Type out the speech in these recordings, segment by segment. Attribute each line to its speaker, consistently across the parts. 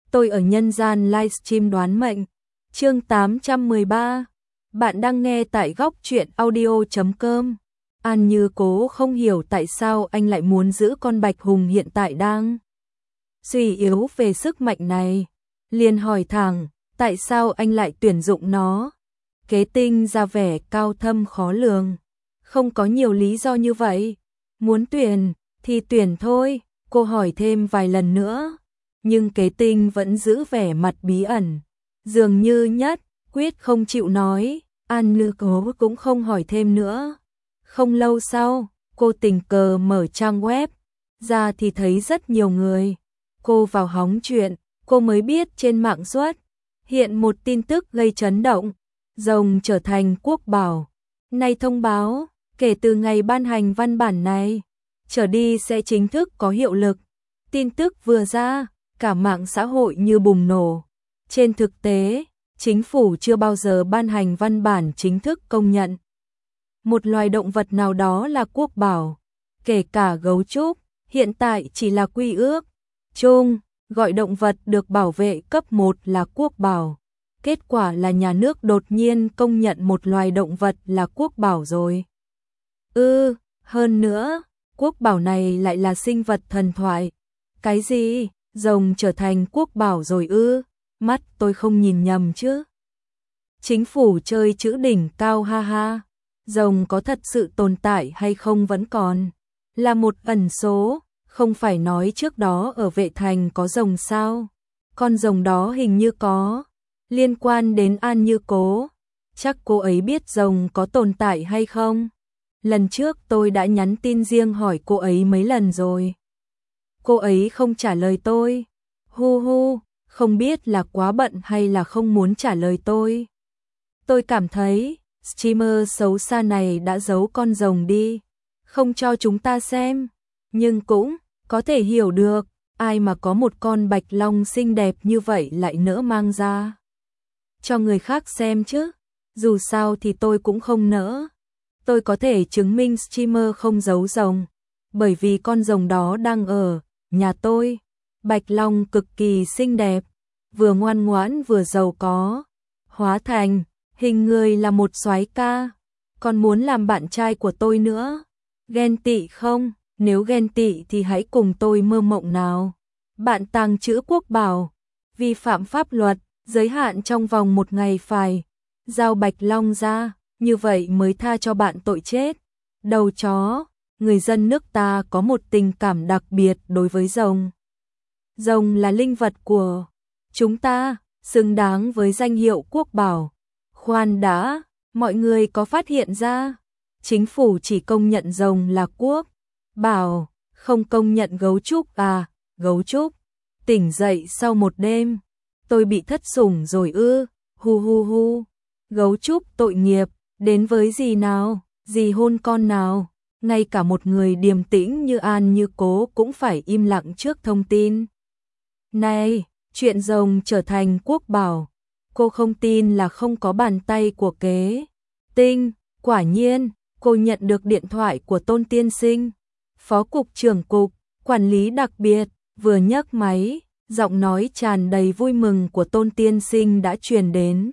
Speaker 1: Tôi ở nhân gian livestream đoán mệnh. Chương 813. Bạn đang nghe tại góc truyện audio.com. An Như Cố không hiểu tại sao anh lại muốn giữ con Bạch Hùng hiện tại đang suy yếu về sức mạnh này. Liền hỏi thẳng, tại sao anh lại tuyển dụng nó? Kế Tinh ra vẻ cao thâm khó lường. Không có nhiều lý do như vậy. Muốn tuyển thì tuyển thôi. Cô hỏi thêm vài lần nữa. Nhưng Kế Tinh vẫn giữ vẻ mặt bí ẩn. Dường như nhất quyết không chịu nói. An Như Cố cũng không hỏi thêm nữa. Không lâu sau, cô tình cờ mở trang web ra thì thấy rất nhiều người. Cô vào hóng chuyện, cô mới biết trên mạng xuất hiện một tin tức gây chấn động. Rồng trở thành quốc bảo. Nay thông báo, kể từ ngày ban hành văn bản này, trở đi sẽ chính thức có hiệu lực. Tin tức vừa ra, cả mạng xã hội như bùng nổ. Trên thực tế, chính phủ chưa bao giờ ban hành văn bản chính thức công nhận một loài động vật nào đó là quốc bảo, kể cả gấu trúc, hiện tại chỉ là quy ước chung, gọi động vật được bảo vệ cấp 1 là quốc bảo. Kết quả là nhà nước đột nhiên công nhận một loài động vật là quốc bảo rồi. Hơn nữa, quốc bảo này lại là sinh vật thần thoại. Cái gì? Rồng trở thành quốc bảo rồi ư? Mắt tôi không nhìn nhầm chứ? Chính phủ chơi chữ đỉnh cao ha ha. Rồng có thật sự tồn tại hay không vẫn còn là một ẩn số, không phải nói trước đó ở Vệ Thành có rồng sao? Con rồng đó hình như có liên quan đến An Như Cố. Chắc cô ấy biết rồng có tồn tại hay không? Lần trước tôi đã nhắn tin riêng hỏi cô ấy mấy lần rồi. Cô ấy không trả lời tôi. Hu hu, không biết là quá bận hay là không muốn trả lời tôi. Tôi cảm thấy streamer xấu xa này đã giấu con rồng đi, không cho chúng ta xem. Nhưng cũng có thể hiểu được, ai mà có một con bạch long xinh đẹp như vậy lại nỡ mang ra cho người khác xem chứ. Dù sao thì tôi cũng không nỡ. Tôi có thể chứng minh streamer không giấu rồng, bởi vì con rồng đó đang ở nhà tôi. Bạch long cực kỳ xinh đẹp, vừa ngoan ngoãn vừa giàu có, hóa thành hình người là một soái ca, còn muốn làm bạn trai của tôi nữa. Ghen tị không? Nếu ghen tị thì hãy cùng tôi mơ mộng nào. Bạn tàng trữ quốc bảo, vi phạm pháp luật, giới hạn trong vòng 1 ngày phải giao bạch long ra, như vậy mới tha cho bạn tội chết. Đầu chó, người dân nước ta có một tình cảm đặc biệt đối với rồng. Rồng là linh vật của chúng ta, xứng đáng với danh hiệu quốc bảo. Khoan đã, mọi người có phát hiện ra, chính phủ chỉ công nhận rồng là quốc bảo, không công nhận gấu trúc à? Gấu trúc tỉnh dậy sau một đêm, tôi bị thất sủng rồi ư? Hu hu hu, gấu trúc tội nghiệp, đến với gì nào, gì hôn con nào? Ngay cả một người điềm tĩnh như An Như Cố cũng phải im lặng trước thông tin này. Chuyện rồng trở thành quốc bảo, cô không tin là không có bàn tay của Kế Tinh. Quả nhiên, cô nhận được điện thoại của Tôn tiên sinh, phó cục trưởng cục quản lý đặc biệt. Vừa nhấc máy, giọng nói tràn đầy vui mừng của Tôn tiên sinh đã truyền đến.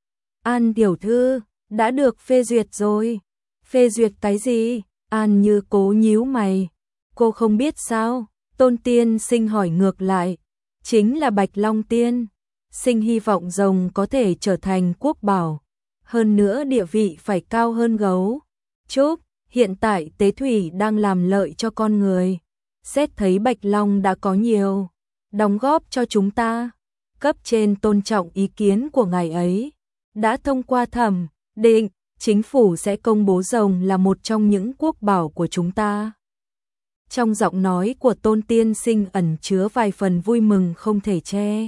Speaker 1: An tiểu thư, đã được phê duyệt rồi. Phê duyệt cái gì? An Như Cố nhíu mày. Cô không biết sao? Tôn tiên sinh hỏi ngược lại. Chính là Bạch Long Tiên sinh hy vọng rồng có thể trở thành quốc bảo, hơn nữa địa vị phải cao hơn gấu trúc. Hiện tại tế thủy đang làm lợi cho con người. Xét thấy Bạch Long đã có nhiều đóng góp cho chúng ta, cấp trên tôn trọng ý kiến của ngài ấy, đã thông qua thẩm định, chính phủ sẽ công bố rồng là một trong những quốc bảo của chúng ta. Trong giọng nói của Tôn tiên sinh ẩn chứa vài phần vui mừng không thể che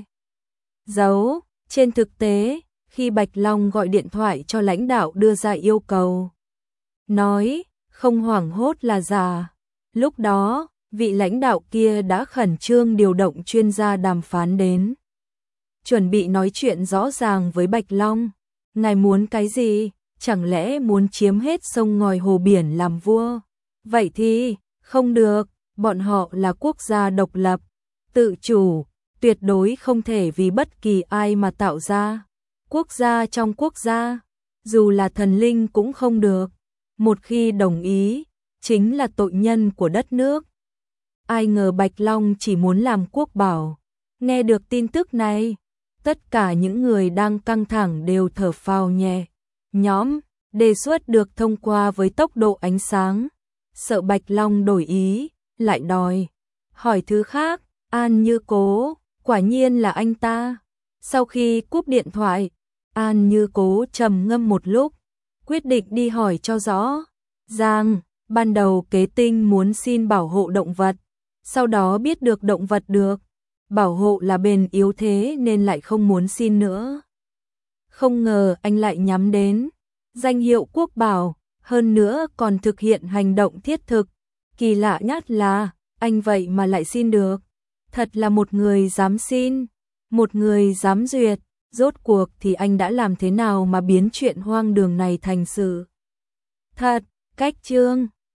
Speaker 1: giấu. Trên thực tế, khi Bạch Long gọi điện thoại cho lãnh đạo đưa ra yêu cầu, nói không hoảng hốt là giả. Lúc đó, vị lãnh đạo kia đã khẩn trương điều động chuyên gia đàm phán đến, chuẩn bị nói chuyện rõ ràng với Bạch Long. Ngài muốn cái gì? Chẳng lẽ muốn chiếm hết sông ngòi hồ biển làm vua? Vậy thì không được, bọn họ là quốc gia độc lập, tự chủ, tuyệt đối không thể vì bất kỳ ai mà tạo ra. Quốc gia trong quốc gia, dù là thần linh cũng không được. Một khi đồng ý, chính là tội nhân của đất nước. Ai ngờ Bạch Long chỉ muốn làm quốc bảo. Nghe được tin tức này, tất cả những người đang căng thẳng đều thở phào nhẹ nhõm. Đề xuất được thông qua với tốc độ ánh sáng. Sợ Bạch Long đổi ý, lại đòi hỏi thứ khác. An Như Cố, quả nhiên là anh ta. Sau khi cúp điện thoại, An Như Cố trầm ngâm một lúc, quyết định đi hỏi cho rõ ràng. Ban đầu Kế Tinh muốn xin bảo hộ động vật, sau đó biết được động vật được bảo hộ là bền yếu thế nên lại không muốn xin nữa. Không ngờ anh lại nhắm đến danh hiệu quốc bảo, hơn nữa còn thực hiện hành động thiết thực. Kỳ lạ nhất là anh vậy mà lại xin được. Thật là một người dám xin, một người dám duyệt. Rốt cuộc thì anh đã làm thế nào mà biến chuyện hoang đường này thành sự thật? Cách chương